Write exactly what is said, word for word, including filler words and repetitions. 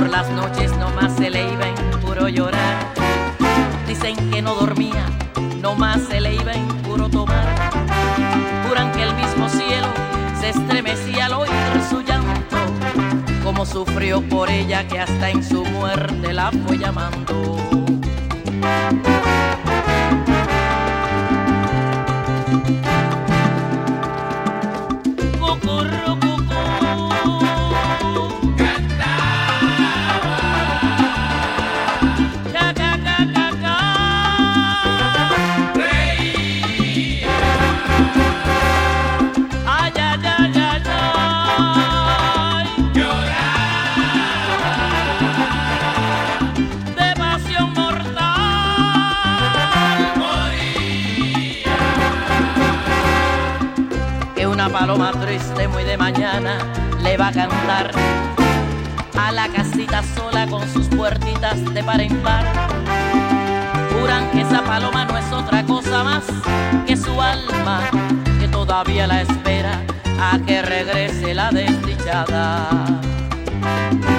Por las noches nomás se le iba en puro llorar. Dicen que no dormía, nomás se le iba en puro tomar. Juran que el mismo cielo se estremecía al oír su llanto, como sufrió por ella que hasta en su muerte la fue llamando. Paloma triste muy de mañana le va a cantar a la casita sola con sus puertitas de par en par. Juran que esa paloma no es otra cosa más que su alma, que todavía la espera a que regrese la desdichada.